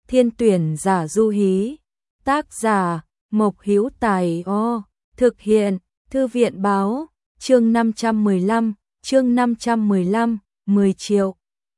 Thiên tuyển giả du hí. Tác giả Mộc Hữu Tài. Thực hiện Thư viện báo. Chương 515, 10 triệu.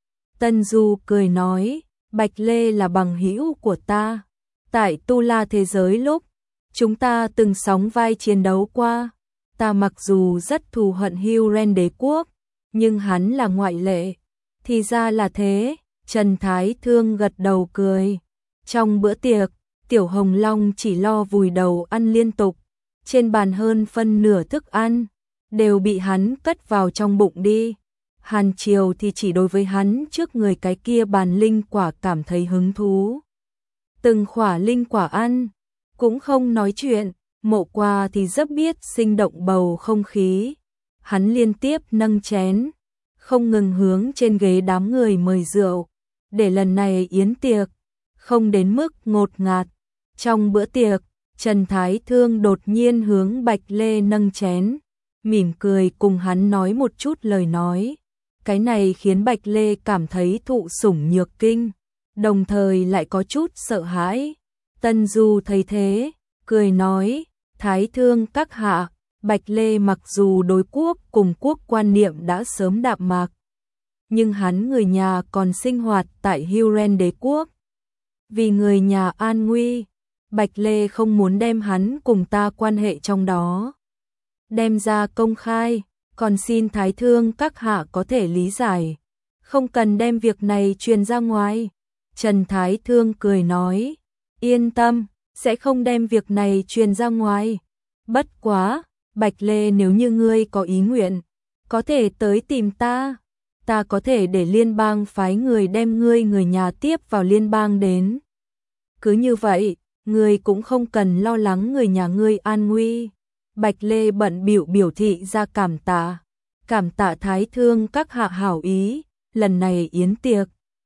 Tân Du cười nói, Bạch Lê là bằng hữu của ta. Tại Tu La thế giới lúc chúng ta từng sóng vai chiến đấu qua. Ta mặc dù rất thù hận Hyrule đế quốc, nhưng hắn là ngoại lệ. Thì ra là thế. Trần Thái Thương gật đầu cười. Trong bữa tiệc, Tiểu Hồng Long chỉ lo vùi đầu ăn liên tục. Trên bàn hơn phân nửa thức ăn đều bị hắn cất vào trong bụng đi. Hàn Triều thì chỉ đối với hắn trước người cái kia bàn linh quả cảm thấy hứng thú. Từng khỏa linh quả ăn, cũng không nói chuyện. Mộ Qua thì rất biết sinh động bầu không khí. Hắn liên tiếp nâng chén, không ngừng hướng trên ghế đám người mời rượu, để lần này yến tiệc không đến mức ngột ngạt. Trong bữa tiệc, Trần Thái Thương đột nhiên hướng Bạch Lê nâng chén, mỉm cười cùng hắn nói một chút lời nói. Cái này khiến Bạch Lê cảm thấy thụ sủng nhược kinh, đồng thời lại có chút sợ hãi. Tân Du thấy thế, cười nói, Thái Thương các hạ. Bạch Lê mặc dù đối quốc cùng quốc quan niệm đã sớm đạm mạc, nhưng hắn người nhà còn sinh hoạt tại Hyrule đế quốc. Vì người nhà an nguy, Bạch Lê không muốn đem hắn cùng ta quan hệ trong đó đem ra công khai, còn xin Thái Thương các hạ có thể lý giải, không cần đem việc này truyền ra ngoài. Trần Thái Thương cười nói, yên tâm, sẽ không đem việc này truyền ra ngoài. Bất quá, Bạch Lê, nếu như ngươi có ý nguyện, có thể tới tìm ta. Ta có thể để liên bang phái người đem ngươi người nhà tiếp vào liên bang đến. Cứ như vậy, ngươi cũng không cần lo lắng người nhà ngươi an nguy. Bạch Lê bận bịu biểu thị ra cảm tạ. Cảm tạ Thái Thương các hạ hảo ý. Lần này yến tiệc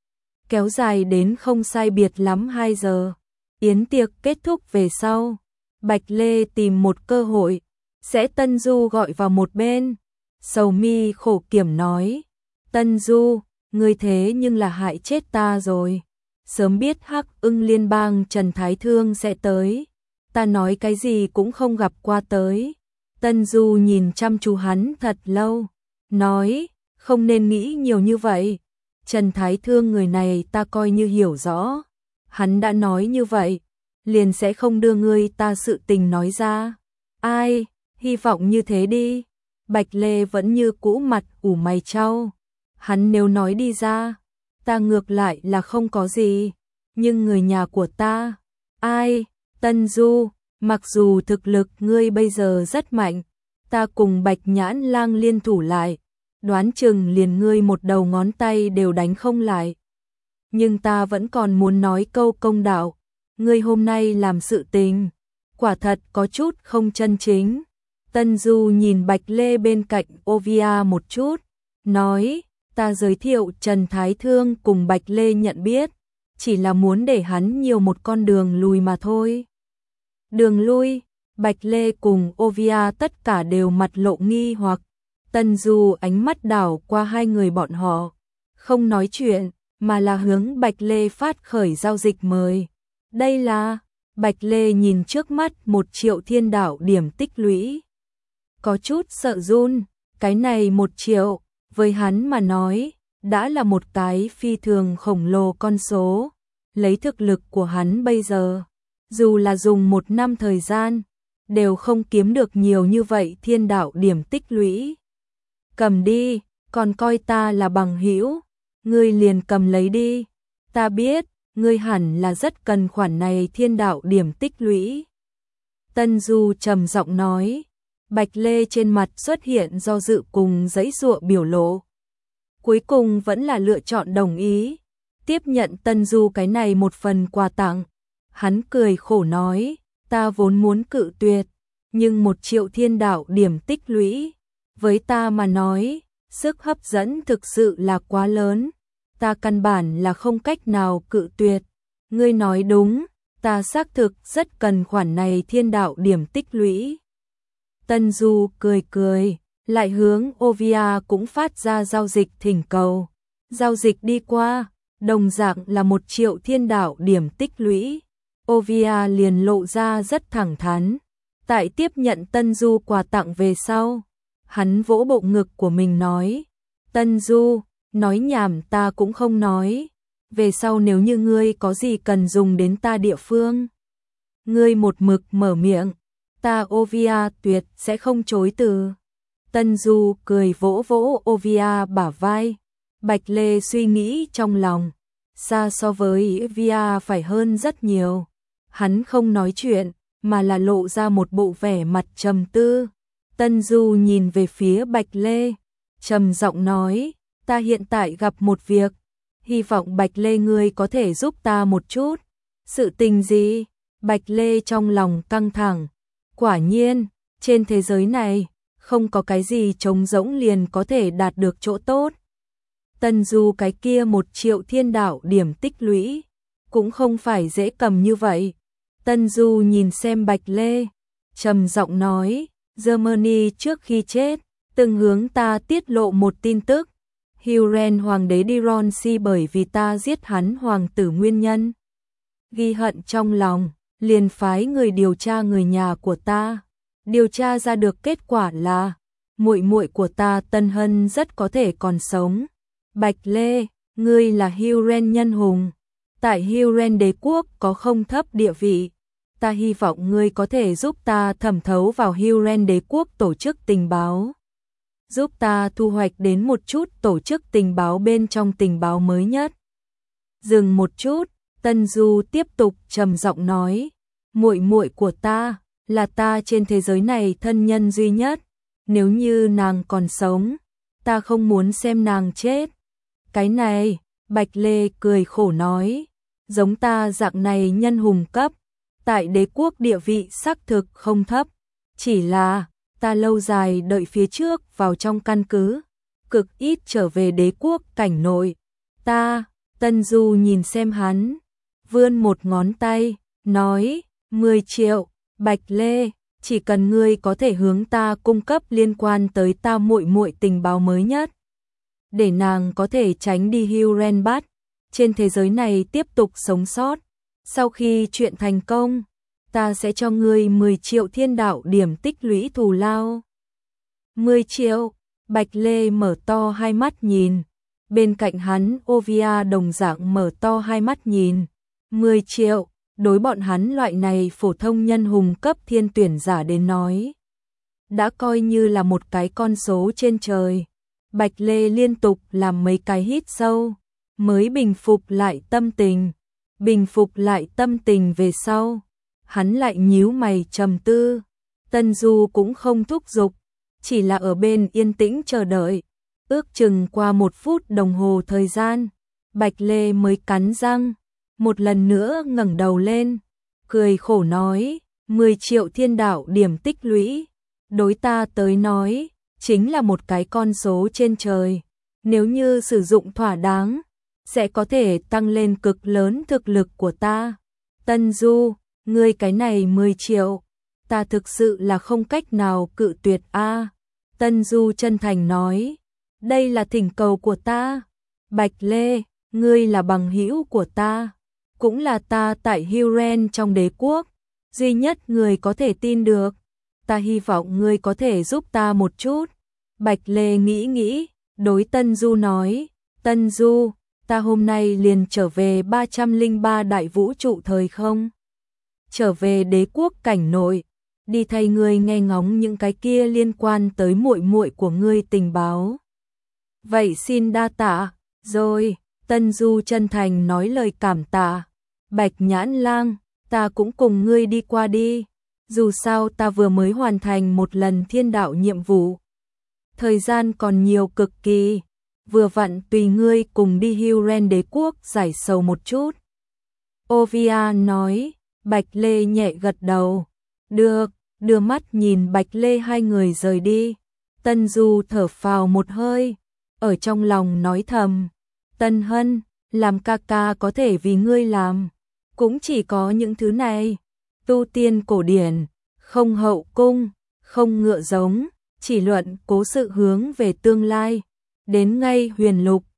kéo dài đến không sai biệt lắm 2 giờ. Yến tiệc kết thúc về sau, Bạch Lê tìm một cơ hội sẽ Tân Du gọi vào một bên. Sầu mi khổ kiểm nói, Tân Du, ngươi thế nhưng là hại chết ta rồi. Sớm biết Hắc Ưng liên bang Trần Thái Thương sẽ tới, ta nói cái gì cũng không gặp qua tới. Tân Du nhìn chăm chú hắn thật lâu, nói, không nên nghĩ nhiều như vậy. Trần Thái Thương người này ta coi như hiểu rõ. Hắn đã nói như vậy, liền sẽ không đưa ngươi ta sự tình nói ra. Ai, hy vọng như thế đi. Bạch Lê vẫn như cũ mặt ủ mày chau. Hắn nếu nói đi ra, ta ngược lại là không có gì. Nhưng người nhà của ta, ai, Tân Du, mặc dù thực lực ngươi bây giờ rất mạnh, ta cùng Bạch Nhãn Lang liên thủ lại, đoán chừng liền ngươi một đầu ngón tay đều đánh không lại. Nhưng ta vẫn còn muốn nói câu công đạo, ngươi hôm nay làm sự tình, quả thật có chút không chân chính. Tân Du nhìn Bạch Lê bên cạnh Ovia một chút, nói, ta giới thiệu Trần Thái Thương cùng Bạch Lê nhận biết, chỉ là muốn để hắn nhiều một con đường lui mà thôi. Đường lui, Bạch Lê cùng Ovia tất cả đều mặt lộ nghi hoặc. Tân Du ánh mắt đảo qua hai người bọn họ, không nói chuyện, mà là hướng Bạch Lê phát khởi giao dịch mời. Đây là, Bạch Lê nhìn trước mắt 1 triệu thiên đạo điểm tích lũy. Có chút sợ run, cái này 1 triệu, với hắn mà nói, đã là một cái phi thường khổng lồ con số. Lấy thực lực của hắn bây giờ, dù là dùng 1 năm thời gian, đều không kiếm được nhiều như vậy thiên đạo điểm tích lũy. Cầm đi, còn coi ta là bằng hữu, ngươi liền cầm lấy đi. Ta biết, ngươi hẳn là rất cần khoản này thiên đạo điểm tích lũy. Tân Du trầm giọng nói. Bạch Lê trên mặt xuất hiện do dự cùng giãy giụa biểu lộ. Cuối cùng vẫn là lựa chọn đồng ý, tiếp nhận Tân Du cái này một phần quà tặng. Hắn cười khổ nói, ta vốn muốn cự tuyệt, nhưng 1 triệu thiên đạo điểm tích lũy, với ta mà nói, sức hấp dẫn thực sự là quá lớn, ta căn bản là không cách nào cự tuyệt. Ngươi nói đúng, ta xác thực rất cần khoản này thiên đạo điểm tích lũy. Tân Du cười cười, lại hướng Ovia cũng phát ra giao dịch thỉnh cầu. Giao dịch đi qua, đồng dạng là 1.000.000 thiên đạo điểm tích lũy. Ovia liền lộ ra rất thẳng thắn. Tại tiếp nhận Tân Du quà tặng về sau, hắn vỗ bộ ngực của mình nói, Tân Du, nói nhảm ta cũng không nói, về sau nếu như ngươi có gì cần dùng đến ta địa phương, ngươi một mực mở miệng, ta Ovia tuyệt sẽ không chối từ. Tân Du cười vỗ vỗ Ovia bả vai. Bạch Lê suy nghĩ trong lòng, xa so với Ovia phải hơn rất nhiều. Hắn không nói chuyện, mà là lộ ra một bộ vẻ mặt trầm tư. Tân Du nhìn về phía Bạch Lê, trầm giọng nói, ta hiện tại gặp một việc, hy vọng Bạch Lê ngươi có thể giúp ta một chút. Sự tình gì? Bạch Lê trong lòng căng thẳng. Quả nhiên, trên thế giới này, không có cái gì trống rỗng liền có thể đạt được chỗ tốt. Tân Du cái kia 1.000.000 thiên đạo điểm tích lũy, cũng không phải dễ cầm như vậy. Tân Du nhìn xem Bạch Lê, trầm giọng nói, Germany trước khi chết, từng hướng ta tiết lộ một tin tức. Huren hoàng đế Dironsi bởi vì ta giết hắn hoàng tử nguyên nhân, ghi hận trong lòng, liền phái người điều tra người nhà của ta. Điều tra ra được kết quả là muội muội của ta Tân Hân rất có thể còn sống. Bạch Lê, ngươi là Huren nhân hùng, tại Huren đế quốc có không thấp địa vị. Ta hy vọng ngươi có thể giúp ta thẩm thấu vào Huren đế quốc tổ chức tình báo, giúp ta thu hoạch đến một chút tổ chức tình báo bên trong tình báo mới nhất. Dừng một chút, Tân Du tiếp tục trầm giọng nói, muội muội của ta là ta trên thế giới này thân nhân duy nhất, nếu như nàng còn sống, ta không muốn xem nàng chết. Cái này, Bạch Lê cười khổ nói, giống ta dạng này nhân hùng cấp, tại đế quốc địa vị xác thực không thấp, chỉ là ta lâu dài đợi phía trước vào trong căn cứ, cực ít trở về đế quốc cảnh nội. Ta, Tân Du nhìn xem hắn, vươn một ngón tay, nói, 10 triệu, Bạch Lê, chỉ cần ngươi có thể hướng ta cung cấp liên quan tới ta muội muội tình báo mới nhất, để nàng có thể tránh đi Huren bắt, trên thế giới này tiếp tục sống sót. Sau khi chuyện thành công, ta sẽ cho ngươi 10 triệu thiên đạo điểm tích lũy thù lao. 10 triệu, Bạch Lê mở to hai mắt nhìn, bên cạnh hắn Ovia đồng dạng mở to hai mắt nhìn. 10 triệu, đối bọn hắn loại này phổ thông nhân hùng cấp thiên tuyển giả đến nói, đã coi như là một cái con số trên trời. Bạch Lê liên tục làm mấy cái hít sâu, mới bình phục lại tâm tình. Bình phục lại tâm tình về sau, hắn lại nhíu mày trầm tư. Tân Du cũng không thúc giục, chỉ là ở bên yên tĩnh chờ đợi. Ước chừng qua 1 phút đồng hồ thời gian, Bạch Lê mới cắn răng, một lần nữa ngẩng đầu lên, cười khổ nói, 10 triệu thiên đạo điểm tích lũy, đối ta tới nói, chính là một cái con số trên trời. Nếu như sử dụng thỏa đáng, sẽ có thể tăng lên cực lớn thực lực của ta. Tân Du, ngươi cái này 10 triệu, ta thực sự là không cách nào cự tuyệt a. Tân Du chân thành nói, đây là thỉnh cầu của ta. Bạch Lê, ngươi là bằng hữu của ta, cũng là ta tại Huren trong đế quốc, duy nhất người có thể tin được. Ta hy vọng ngươi có thể giúp ta một chút. Bạch Lê nghĩ nghĩ, đối Tân Du nói, Tân Du, ta hôm nay liền trở về 303 đại vũ trụ thời không, trở về đế quốc cảnh nội, đi thay ngươi nghe ngóng những cái kia liên quan tới muội muội của ngươi tình báo. Vậy xin đa tạ. Rồi, Tân Du chân thành nói lời cảm tạ. Bạch Nhãn Lang, ta cũng cùng ngươi đi qua đi, dù sao ta vừa mới hoàn thành một lần thiên đạo nhiệm vụ, thời gian còn nhiều cực kỳ, vừa vặn tùy ngươi cùng đi Huren đế quốc giải sầu một chút. Ovia nói. Bạch Lê nhẹ gật đầu, được, đưa mắt nhìn Bạch Lê hai người rời đi. Tân Du thở phào một hơi, ở trong lòng nói thầm, Tân Hân, làm ca ca có thể vì ngươi làm, cũng chỉ có những thứ này, tu tiên cổ điển, không hậu cung, không ngựa giống, chỉ luận cố sự hướng về tương lai, đến ngay huyền lục,